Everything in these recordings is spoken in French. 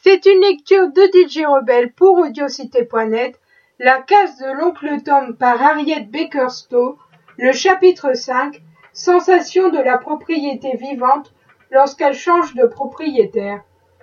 C'est une lecture de DJ Rebelle pour Audiocité.net, La case de l'oncle Tom par Harriet Baker Stowe, le chapitre 5, Sensation de la propriété vivante lorsqu'elle change de propriétaire.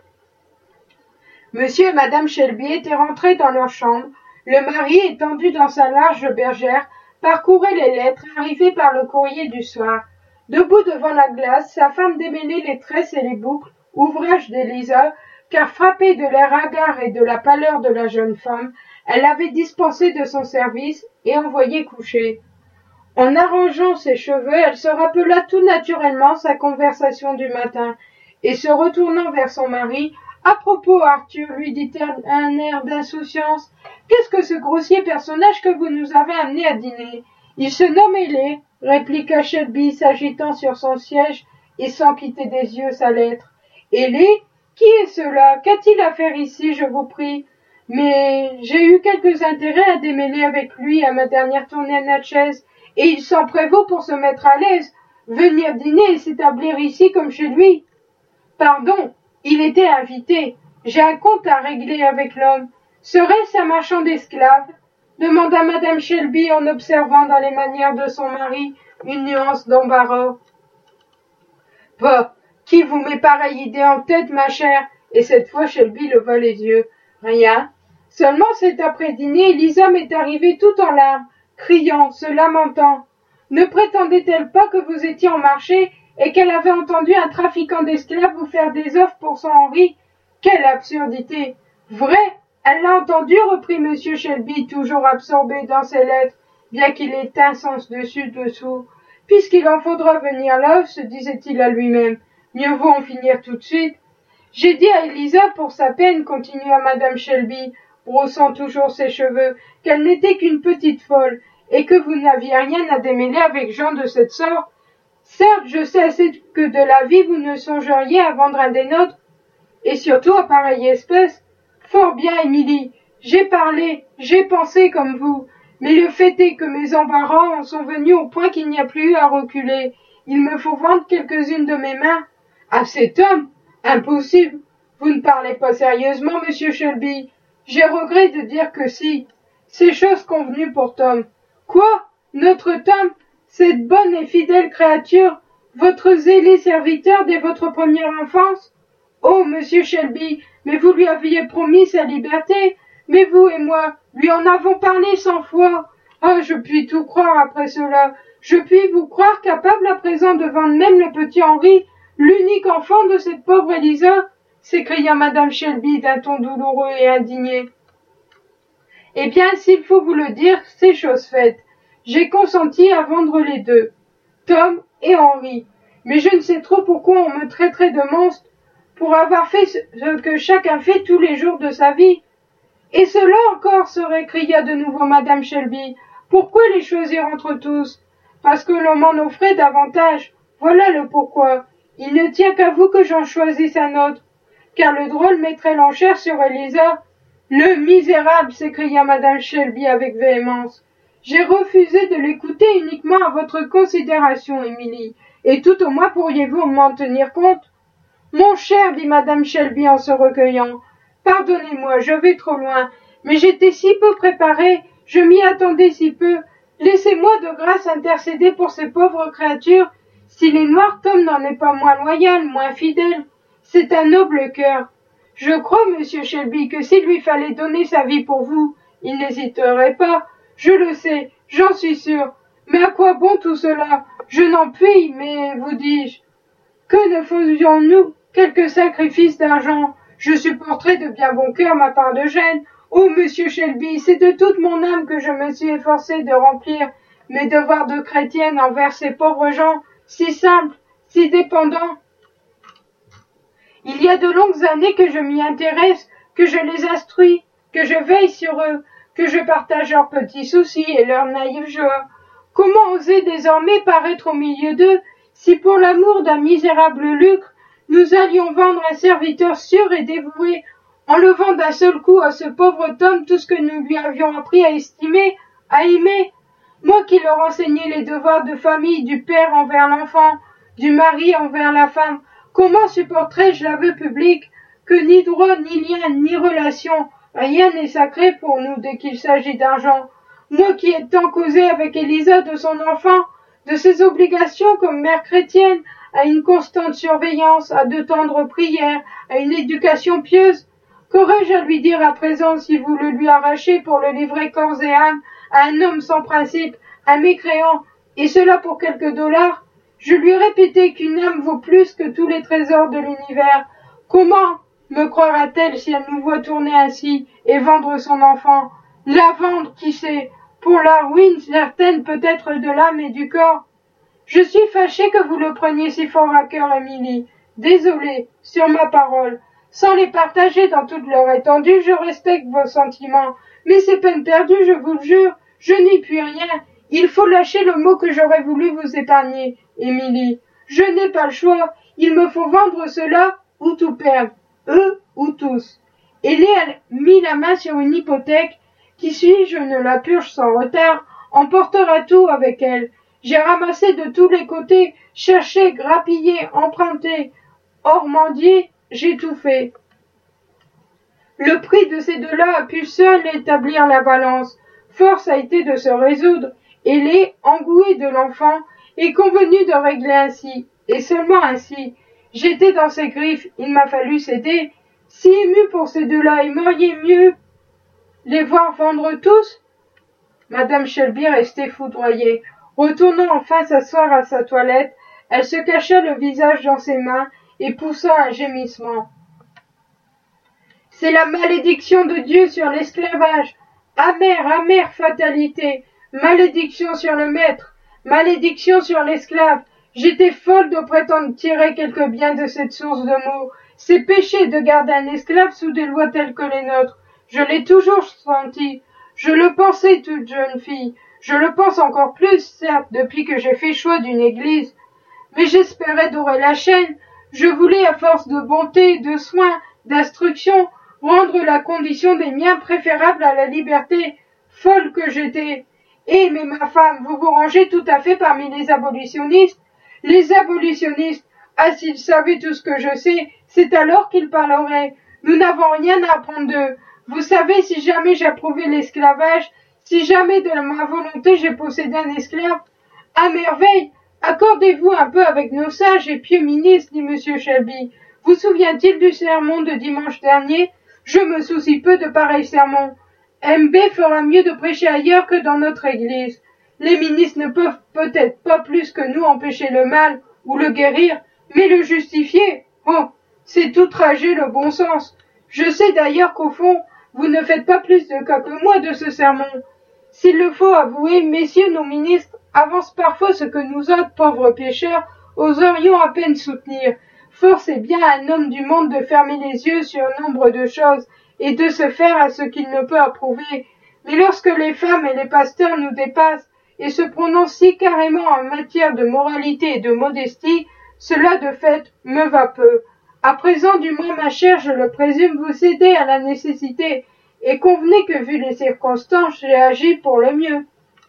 Monsieur et Madame Shelby étaient rentrés dans leur chambre. Le mari, étendu dans sa large bergère, parcourait les lettres arrivées par le courrier du soir. Debout devant la glace, sa femme démêlait les tresses et les boucles, ouvrage d'Elisa, car frappée de l'air hagard et de la pâleur de la jeune femme, elle l'avait dispensée de son service et envoyée coucher. En arrangeant ses cheveux, elle se rappela tout naturellement sa conversation du matin, et se retournant vers son mari, « À propos, Arthur, lui dit-elle un air d'insouciance, qu'est-ce que ce grossier personnage que vous nous avez amené à dîner? Il se nomme Ailée, répliqua Shelby, s'agitant sur son siège et sans quitter des yeux sa lettre. Ailée? Qui est cela? Qu'a-t-il à faire ici, je vous prie? Mais j'ai eu quelques intérêts à démêler avec lui à ma dernière tournée à Natchez, et il s'en prévaut pour se mettre à l'aise, venir dîner et s'établir ici comme chez lui. Pardon, il était invité. J'ai un compte à régler avec l'homme. Serait-ce un marchand d'esclaves? Demanda Madame Shelby en observant dans les manières de son mari une nuance d'embarras. Bah, qui vous met pareille idée en tête, ma chère? Et cette fois Shelby leva les yeux. Rien. Seulement cet après-dîner, Elisa m'est arrivée tout en larmes, criant, se lamentant. Ne prétendait-elle pas que vous étiez en marché et qu'elle avait entendu un trafiquant d'esclaves vous faire des offres pour son Henri? Quelle absurdité! Vrai, elle l'a entendu, reprit monsieur Shelby, toujours absorbé dans ses lettres, bien qu'il éteint sens dessus-dessous. Puisqu'il en faudra venir là, se disait-il à lui-même, mieux vaut en finir tout de suite. J'ai dit à Elisa pour sa peine, continua madame Shelby, brossant toujours ses cheveux, qu'elle n'était qu'une petite folle, et que vous n'aviez rien à démêler avec gens de cette sorte. Certes, je sais assez que de la vie vous ne songeriez à vendre un des nôtres, et surtout à pareille espèce. Fort bien, Émilie, j'ai parlé, j'ai pensé comme vous, mais le fait est que mes embarras en sont venus au point qu'il n'y a plus eu à reculer. Il me faut vendre quelques-unes de mes mains. À cet homme? Impossible. Vous ne parlez pas sérieusement, monsieur Shelby. J'ai regret de dire que si. C'est chose convenue pour Tom. Quoi? Notre Tom? Cette bonne et fidèle créature? Votre zélé serviteur dès votre première enfance? Oh, monsieur Shelby, mais vous lui aviez promis sa liberté. Mais vous et moi, lui en avons parlé 100 fois. Ah, je puis tout croire après cela. Je puis vous croire capable à présent de vendre même le petit Henri, l'unique enfant de cette pauvre Elisa, s'écria madame Shelby d'un ton douloureux et indigné. Eh bien, s'il faut vous le dire, c'est chose faite. J'ai consenti à vendre les deux, Tom et Henri. Mais je ne sais trop pourquoi on me traiterait de monstre pour avoir fait ce que chacun fait tous les jours de sa vie. Et cela encore, se récria de nouveau madame Shelby. Pourquoi les choisir entre tous? Parce que l'on m'en offrait davantage. Voilà le pourquoi. Il ne tient qu'à vous que j'en choisisse un autre. Car le drôle mettrait l'enchère sur Elisa. Le misérable, s'écria madame Shelby avec véhémence. J'ai refusé de l'écouter uniquement à votre considération, Émilie, et tout au moins pourriez-vous m'en tenir compte? Mon cher, dit madame Shelby en se recueillant, pardonnez-moi, je vais trop loin, mais j'étais si peu préparée, je m'y attendais si peu. Laissez-moi de grâce intercéder pour ces pauvres créatures. S'il est noir, Tom n'en est pas moins loyal, moins fidèle. C'est un noble cœur. Je crois, monsieur Shelby, que s'il lui fallait donner sa vie pour vous, il n'hésiterait pas. Je le sais, j'en suis sûre. Mais à quoi bon tout cela? Je n'en puis, mais, vous dis-je, que ne faisions-nous quelques sacrifices d'argent? Je supporterai de bien bon cœur ma part de gêne. Oh, monsieur Shelby, c'est de toute mon âme que je me suis efforcée de remplir mes devoirs de chrétienne envers ces pauvres gens, si simples, si dépendants. Il y a de longues années que je m'y intéresse, que je les instruis, que je veille sur eux, que je partage leurs petits soucis et leurs naïves joies. Comment oser désormais paraître au milieu d'eux, si pour l'amour d'un misérable lucre, nous allions vendre un serviteur sûr et dévoué, enlevant d'un seul coup à ce pauvre Tom tout ce que nous lui avions appris à estimer, à aimer? Moi qui leur enseignais les devoirs de famille du père envers l'enfant, du mari envers la femme, comment supporterais-je l'aveu public que ni droit, ni lien, ni relation, rien n'est sacré pour nous dès qu'il s'agit d'argent. Moi qui ai tant causé avec Élisa de son enfant, de ses obligations comme mère chrétienne, à une constante surveillance, à de tendres prières, à une éducation pieuse, qu'aurais-je à lui dire à présent si vous le lui arrachez pour le livrer corps et âme à un homme sans principe, un mécréant, et cela pour quelques dollars? Je lui répétais qu'une âme vaut plus que tous les trésors de l'univers. Comment me croira-t-elle si elle nous voit tourner ainsi et vendre son enfant? La vendre, qui sait, pour la ruine certaine peut-être de l'âme et du corps. Je suis fâchée que vous le preniez si fort à cœur, Émilie. Désolée, sur ma parole. Sans les partager dans toute leur étendue, je respecte vos sentiments. Mais c'est peine perdue, je vous le jure. Je n'y puis rien. Il faut lâcher le mot que j'aurais voulu vous épargner, Émilie. Je n'ai pas le choix. Il me faut vendre cela ou tout perdre. Eux ou tous. Et Léa mit la main sur une hypothèque qui, si je ne la purge sans retard, emportera tout avec elle. J'ai ramassé de tous les côtés, cherché, grappillé, emprunté, ormandié, j'ai tout fait. Le prix de ces deux-là a pu seul établir la balance. Force a été de se résoudre, et les engoués de l'enfant est convenu de régler ainsi, et seulement ainsi. J'étais dans ses griffes, il m'a fallu céder. Si ému pour ces deux-là, aimeriez mieux les voir vendre tous? Madame Shelby restait foudroyée. Retournant enfin s'asseoir à sa toilette, elle se cacha le visage dans ses mains et poussa un gémissement. C'est la malédiction de Dieu sur l'esclavage. Amère, amère fatalité. Malédiction sur le maître. Malédiction sur l'esclave. J'étais folle de prétendre tirer quelque bien de cette source de maux. C'est péché de garder un esclave sous des lois telles que les nôtres. Je l'ai toujours senti. Je le pensais toute jeune fille. Je le pense encore plus, certes, depuis que j'ai fait choix d'une église. Mais j'espérais dorer la chaîne. Je voulais, à force de bonté, de soins, d'instruction, rendre la condition des miens préférable à la liberté. Folle que j'étais. Eh, mais ma femme, vous vous rangez tout à fait parmi les abolitionnistes. Les abolitionnistes, ah, s'ils savaient tout ce que je sais, c'est alors qu'ils parleraient. Nous n'avons rien à apprendre d'eux. Vous savez, si jamais j'approuvais l'esclavage, si jamais de ma volonté j'ai possédé un esclave, à merveille, accordez-vous un peu avec nos sages et pieux ministres, dit M. Shelby. Vous souvient-il du sermon de dimanche dernier? Je me soucie peu de pareils sermons. M.B. fera mieux de prêcher ailleurs que dans notre église. Les ministres ne peuvent peut-être pas plus que nous empêcher le mal ou le guérir, mais le justifier. Oh, c'est outrager le bon sens. Je sais d'ailleurs qu'au fond, vous ne faites pas plus de cas que moi de ce sermon. S'il le faut avouer, messieurs nos ministres avancent parfois ce que nous autres, pauvres pécheurs, oserions à peine soutenir. Force est bien à un homme du monde de fermer les yeux sur nombre de choses et de se faire à ce qu'il ne peut approuver. Mais lorsque les femmes et les pasteurs nous dépassent et se prononcent si carrément en matière de moralité et de modestie, cela de fait me va peu. À présent, du moins, ma chère, je le présume, vous cédez à la nécessité, et convenez que, vu les circonstances, j'ai agi pour le mieux.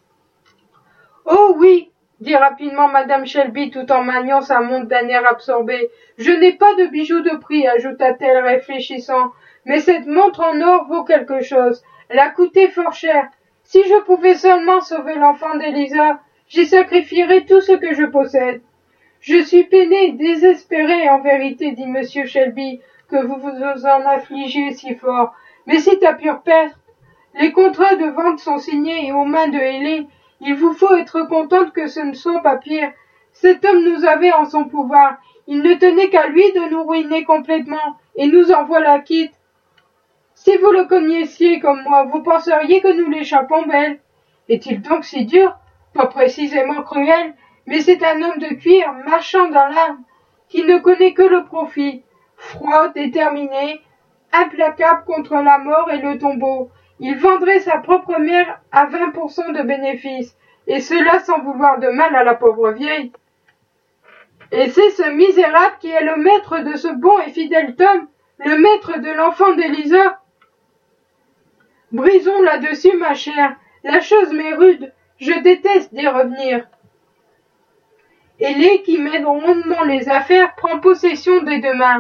Oh oui, dit rapidement madame Shelby tout en maniant sa montre d'un air absorbé. Je n'ai pas de bijoux de prix, ajouta-t-elle réfléchissant, mais cette montre en or vaut quelque chose. Elle a coûté fort cher. Si je pouvais seulement sauver l'enfant d'Élisa, j'y sacrifierais tout ce que je possède. Je suis peiné, désespéré, en vérité, dit monsieur Shelby, que vous vous en affligez si fort. Mais c'est à pure perte. Les contrats de vente sont signés et aux mains de Hélé. Il vous faut être contente que ce ne soit pas pire. Cet homme nous avait en son pouvoir. Il ne tenait qu'à lui de nous ruiner complètement, et nous en voilà quitte. Si vous le connaissiez comme moi, vous penseriez que nous l'échappons belle. Est-il donc si dur? Pas précisément cruel, mais c'est un homme de cuir, marchand dans l'âme, qui ne connaît que le profit, froid, déterminé, implacable contre la mort et le tombeau. Il vendrait sa propre mère à 20% de bénéfice, et cela sans vouloir de mal à la pauvre vieille. Et c'est ce misérable qui est le maître de ce bon et fidèle Tom, le maître de l'enfant d'Élisa. Brisons là-dessus, ma chère, la chose m'est rude, je déteste d'y revenir. Hélé, qui mène rondement les affaires, prend possession des deux mains.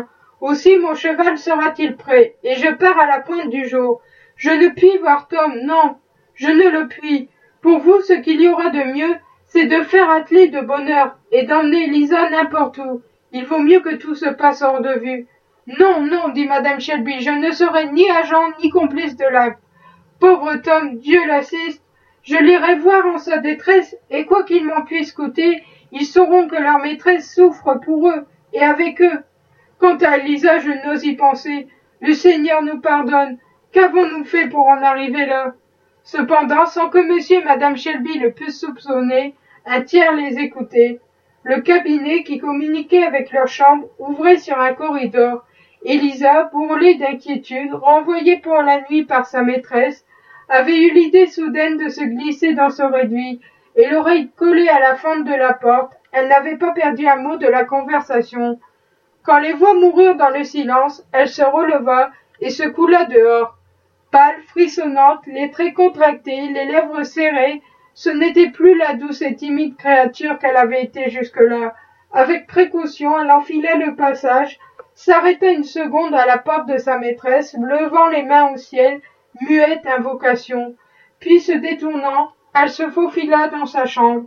Aussi mon cheval sera-t-il prêt, et je pars à la pointe du jour. Je ne puis voir Tom, non, je ne le puis. Pour vous, ce qu'il y aura de mieux, c'est de faire atteler de bonne heure, et d'emmener Lisa n'importe où. Il vaut mieux que tout se passe hors de vue. Non, non, dit madame Shelby, je ne serai ni agent ni complice de l'acte. Pauvre Tom, Dieu l'assiste, je l'irai voir en sa détresse, et quoi qu'il m'en puisse coûter, ils sauront que leur maîtresse souffre pour eux, et avec eux. Quant à Lisa, je n'ose y penser. Le Seigneur nous pardonne. Qu'avons-nous fait pour en arriver là? Cependant, sans que monsieur et madame Shelby le pussent soupçonner, un tiers les écoutait. Le cabinet qui communiquait avec leur chambre ouvrait sur un corridor, et Lisa, bourrelée d'inquiétude, renvoyée pour la nuit par sa maîtresse, avait eu l'idée soudaine de se glisser dans ce réduit, et l'oreille collée à la fente de la porte, elle n'avait pas perdu un mot de la conversation. Quand les voix moururent dans le silence, elle se releva et se coula dehors. Pâle, frissonnante, les traits contractés, les lèvres serrées, ce n'était plus la douce et timide créature qu'elle avait été jusque-là. Avec précaution, elle enfila le passage, s'arrêta une seconde à la porte de sa maîtresse, levant les mains au ciel, muette invocation. Puis, se détournant, elle se faufila dans sa chambre.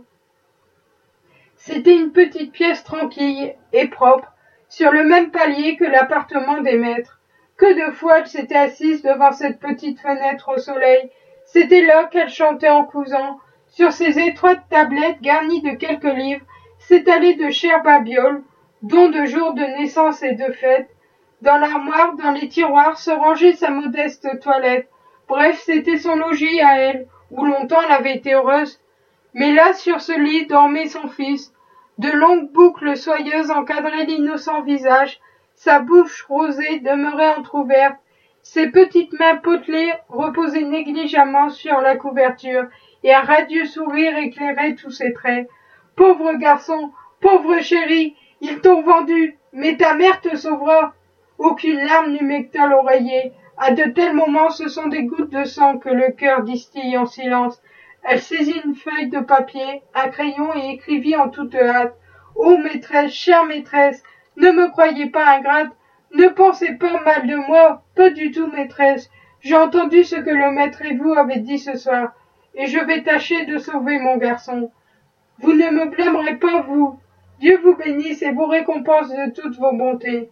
C'était une petite pièce tranquille et propre, sur le même palier que l'appartement des maîtres. Que de fois elle s'était assise devant cette petite fenêtre au soleil. C'était là qu'elle chantait en cousant. Sur ces étroites tablettes garnies de quelques livres, s'étalaient de chères babioles, dons de jours de naissance et de fête. Dans l'armoire, dans les tiroirs, se rangeait sa modeste toilette. Bref, c'était son logis à elle, où longtemps elle avait été heureuse. Mais là, sur ce lit, dormait son fils. De longues boucles soyeuses encadraient l'innocent visage, sa bouche rosée demeurait entr'ouverte, ses petites mains potelées reposaient négligemment sur la couverture, et un radieux sourire éclairait tous ses traits. Pauvre garçon, pauvre chéri, ils t'ont vendu, mais ta mère te sauvera. Aucune larme n'humecta l'oreiller. À de tels moments, ce sont des gouttes de sang que le cœur distille en silence. Elle saisit une feuille de papier, un crayon et écrivit en toute hâte. Ô maîtresse, chère maîtresse, ne me croyez pas ingrate, ne pensez pas mal de moi, pas du tout maîtresse. J'ai entendu ce que le maître et vous avez dit ce soir, et je vais tâcher de sauver mon garçon. Vous ne me blâmerez pas, vous. Dieu vous bénisse et vous récompense de toutes vos bontés.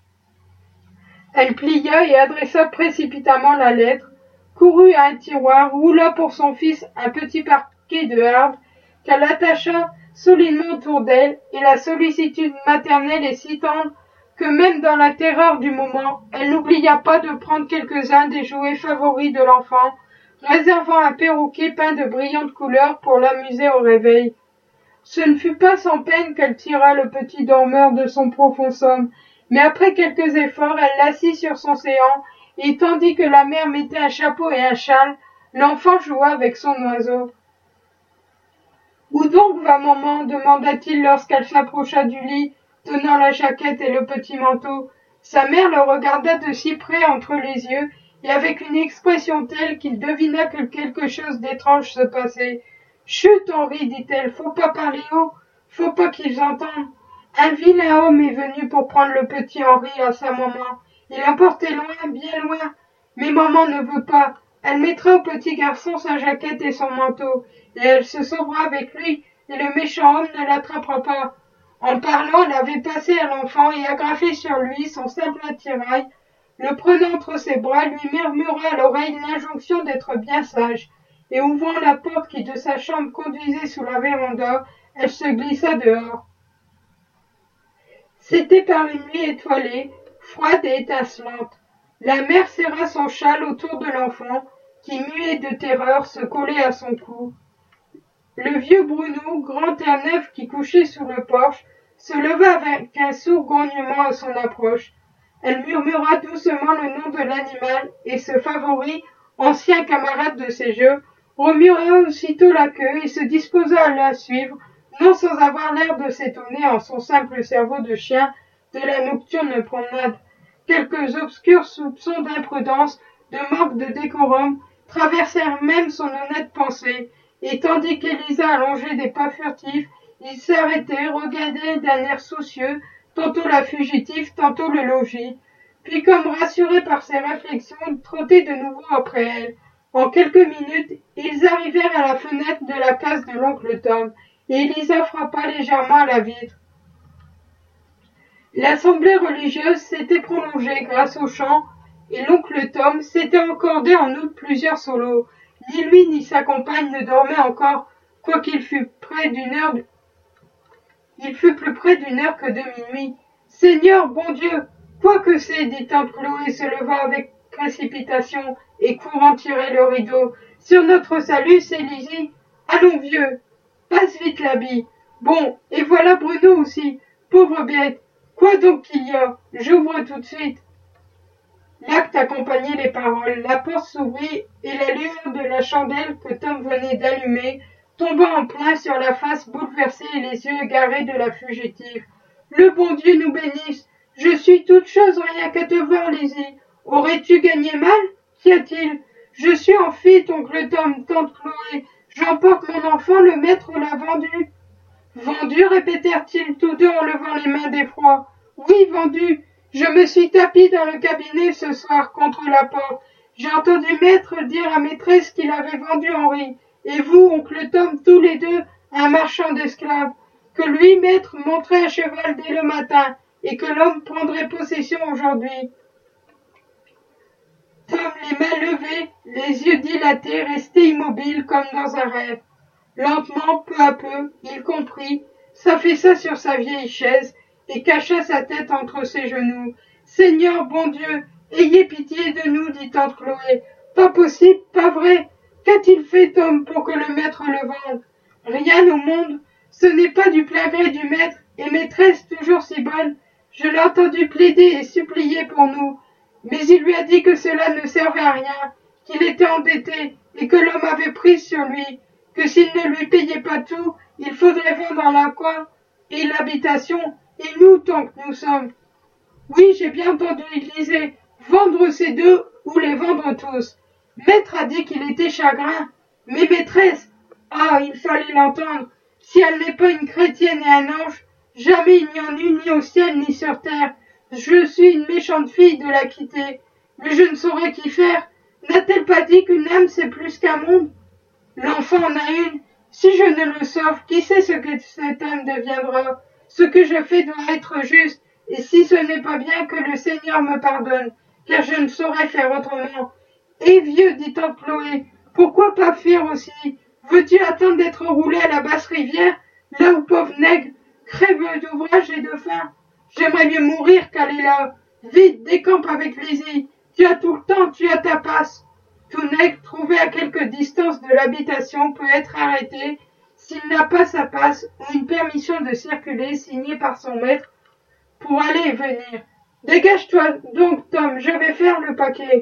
Elle plia et adressa précipitamment la lettre, courut à un tiroir, roula pour son fils un petit paquet de hardes, qu'elle attacha solidement autour d'elle, et la sollicitude maternelle est si tendre que même dans la terreur du moment, elle n'oublia pas de prendre quelques-uns des jouets favoris de l'enfant, réservant un perroquet peint de brillantes couleurs pour l'amuser au réveil. Ce ne fut pas sans peine qu'elle tira le petit dormeur de son profond somme, mais après quelques efforts, elle l'assit sur son séant, et tandis que la mère mettait un chapeau et un châle, l'enfant joua avec son oiseau. « Où donc va maman ?» demanda-t-il lorsqu'elle s'approcha du lit, tenant la jaquette et le petit manteau. Sa mère le regarda de si près entre les yeux, et avec une expression telle qu'il devina que quelque chose d'étrange se passait. « Chut, Henri, dit-elle, faut pas parler haut, faut pas qu'ils entendent. Un vilain homme est venu pour prendre le petit Henri à sa maman. Il l'emportait loin, bien loin. Mais maman ne veut pas. Elle mettra au petit garçon sa jaquette et son manteau, et elle se sauvera avec lui, et le méchant homme ne l'attrapera pas. » En parlant, elle avait passé à l'enfant et agrafé sur lui son simple attirail. Le prenant entre ses bras, lui murmura à l'oreille l'injonction d'être bien sage, et ouvrant la porte qui de sa chambre conduisait sous la véranda, elle se glissa dehors. C'était par une nuit étoilée, froide et étincelante. La mère serra son châle autour de l'enfant, qui, muet de terreur, se collait à son cou. Le vieux Bruno, grand et neuf qui couchait sous le porche, se leva avec un sourd grognement à son approche. Elle murmura doucement le nom de l'animal, et ce favori, ancien camarade de ses jeux, remua aussitôt la queue et se disposa à la suivre, non sans avoir l'air de s'étonner en son simple cerveau de chien de la nocturne promenade. Quelques obscurs soupçons d'imprudence, de manque de décorum, traversèrent même son honnête pensée, et tandis qu'Élisa allongeait des pas furtifs, il s'arrêtait, regardait d'un air soucieux, tantôt la fugitive, tantôt le logis, puis comme rassurés par ses réflexions, ils trottaient de nouveau après elle. En quelques minutes, ils arrivèrent à la fenêtre de la case de l'oncle Tom, et Elisa frappa légèrement à la vitre. L'assemblée religieuse s'était prolongée grâce au chant, et l'oncle Tom s'était accordé en outre plusieurs solos. Ni lui ni sa compagne ne dormaient encore, quoiqu'il fût il fut plus près d'une heure que de minuit. Seigneur, bon Dieu, quoi que c'est, dit tante Chloé se levant avec précipitation et courant tirer le rideau. Sur notre salut, c'est Lizzie. Allons, vieux, passe vite l'habit. Bon, et voilà Bruno aussi. Pauvre bête. Quoi donc qu'il y a? J'ouvre tout de suite. L'acte accompagnait les paroles. La porte s'ouvrit et la lueur de la chandelle que Tom venait d'allumer tomba en plein sur la face bouleversée et les yeux égarés de la fugitive. Le bon Dieu nous bénisse. Je suis toute chose rien qu'à te voir, Lizzie. Aurais-tu gagné mal? Qu'y a-t-il? Je suis en fuite, oncle Tom, tante Chloé. J'emporte mon enfant, le maître l'a vendu. Vendu, répétèrent-ils tous deux en levant les mains d'effroi. Oui, vendu. Je me suis tapi dans le cabinet ce soir contre la porte. J'ai entendu maître dire à maîtresse qu'il avait vendu Henri, et vous, oncle Tom, tous les deux, un marchand d'esclaves, que lui, maître, monterait à cheval dès le matin, et que l'homme prendrait possession aujourd'hui. Tom, les mains levées, les yeux dilatés, restait immobile comme dans un rêve. Lentement, peu à peu, il comprit, s'affaissa sur sa vieille chaise et cacha sa tête entre ses genoux. Seigneur, bon Dieu, ayez pitié de nous, dit tante Chloé. Pas possible, pas vrai. Qu'a-t-il fait, Tom, pour que le maître le vende? Rien au monde. Ce n'est pas du plein gré du maître, et maîtresse toujours si bonne. Je l'ai entendu plaider et supplier pour nous. Mais il lui a dit que cela ne servait à rien, qu'il était endetté et que l'homme avait prise sur lui, que s'il ne lui payait pas tout, il faudrait vendre la coin et l'habitation, et nous tant que nous sommes. Oui, j'ai bien entendu, il disait, vendre ces deux ou les vendre tous. Maître a dit qu'il était chagrin, mais maîtresse, ah, il fallait l'entendre, si elle n'est pas une chrétienne et un ange, jamais il n'y en eut ni au ciel ni sur terre. Je suis une méchante fille de la quitter, mais je ne saurais qu'y faire. N'a-t-elle pas dit qu'une âme c'est plus qu'un monde? L'enfant en a une. Si je ne le sauve, qui sait ce que cette âme deviendra? Ce que je fais doit être juste, et si ce n'est pas bien, que le Seigneur me pardonne, car je ne saurais faire autrement. Eh vieux, dit tante Chloé, pourquoi pas fuir aussi? Veux-tu attendre d'être roulé à la basse rivière, là où pauvre nègre crève d'ouvrage et de faim? J'aimerais mieux mourir qu'aller là. Vite, décampe avec Lizzie. Tu as tout le temps, tu as ta passe. Tout nègre trouvé à quelque distance de l'habitation peut être arrêté s'il n'a pas sa passe ou une permission de circuler signée par son maître pour aller et venir. Dégage-toi donc, Tom, je vais faire le paquet.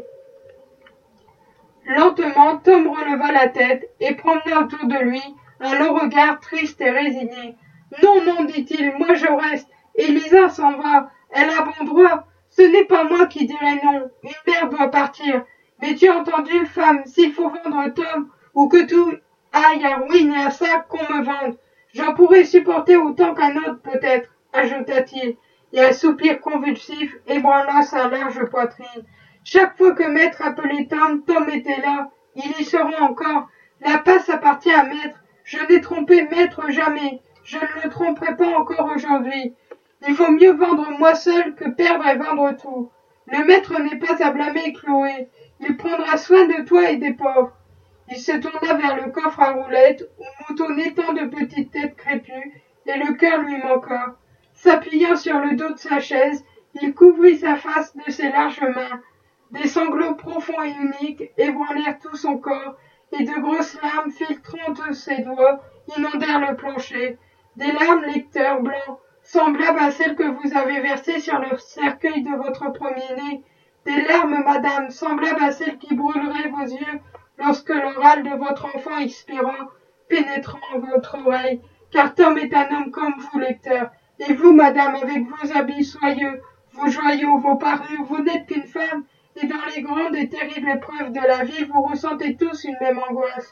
Lentement, Tom releva la tête et promena autour de lui un long regard triste et résigné. Non, non, dit-il, moi je reste. Elisa s'en va. Elle a bon droit. Ce n'est pas moi qui dirai non. Une mère doit partir. Mais tu as entendu, femme, s'il faut vendre Tom, ou que tout aille à ruine et à ça qu'on me vende, j'en pourrais supporter autant qu'un autre peut-être, ajouta-t-il, et un soupir convulsif ébranla sa large poitrine. Chaque fois que maître appelait Tom, Tom était là. Il y sera encore. La passe appartient à maître. Je n'ai trompé maître jamais. Je ne le tromperai pas encore aujourd'hui. Il vaut mieux vendre moi seul que perdre et vendre tout. Le maître n'est pas à blâmer, Chloé. Il prendra soin de toi et des pauvres. Il se tourna vers le coffre à roulettes où moutonnaient tant de petites têtes crépues, et le cœur lui manqua. S'appuyant sur le dos de sa chaise, il couvrit sa face de ses larges mains. Des sanglots profonds et uniques ébranlèrent tout son corps, et de grosses larmes filtrant de ses doigts inondèrent le plancher. Des larmes, lecteur blanc, semblables à celles que vous avez versées sur le cercueil de votre premier-né. Des larmes, madame, semblables à celles qui brûleraient vos yeux lorsque le râle de votre enfant expirant, pénétrant votre oreille. Car Tom est un homme comme vous, lecteur. Et vous, madame, avec vos habits soyeux, vos joyaux, vos parures, vous n'êtes qu'une femme, et dans les grandes et terribles épreuves de la vie, vous ressentez tous une même angoisse.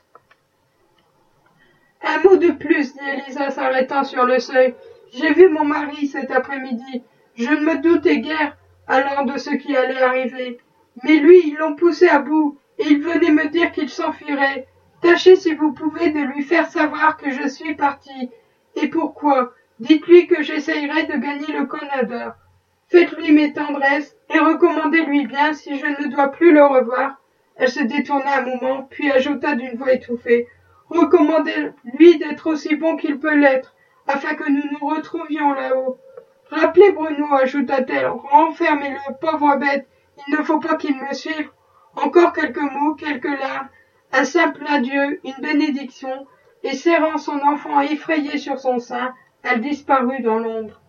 Un mot de plus, dit Elisa s'arrêtant sur le seuil. J'ai vu mon mari cet après-midi. Je ne me doutais guère alors de ce qui allait arriver. Mais lui, ils l'ont poussé à bout, et il venait me dire qu'il s'enfuirait. Tâchez si vous pouvez de lui faire savoir que je suis partie. Et pourquoi? Dites-lui que j'essayerai de gagner le Canada. Faites-lui mes tendresses, et recommandez-lui bien si je ne dois plus le revoir. Elle se détourna un moment, puis ajouta d'une voix étouffée. Recommandez-lui d'être aussi bon qu'il peut l'être, afin que nous nous retrouvions là-haut. Rappelez Bruno, ajouta-t-elle, renfermez-le, pauvre bête, il ne faut pas qu'il me suive. Encore quelques mots, quelques larmes, un simple adieu, une bénédiction, et serrant son enfant effrayé sur son sein, elle disparut dans l'ombre.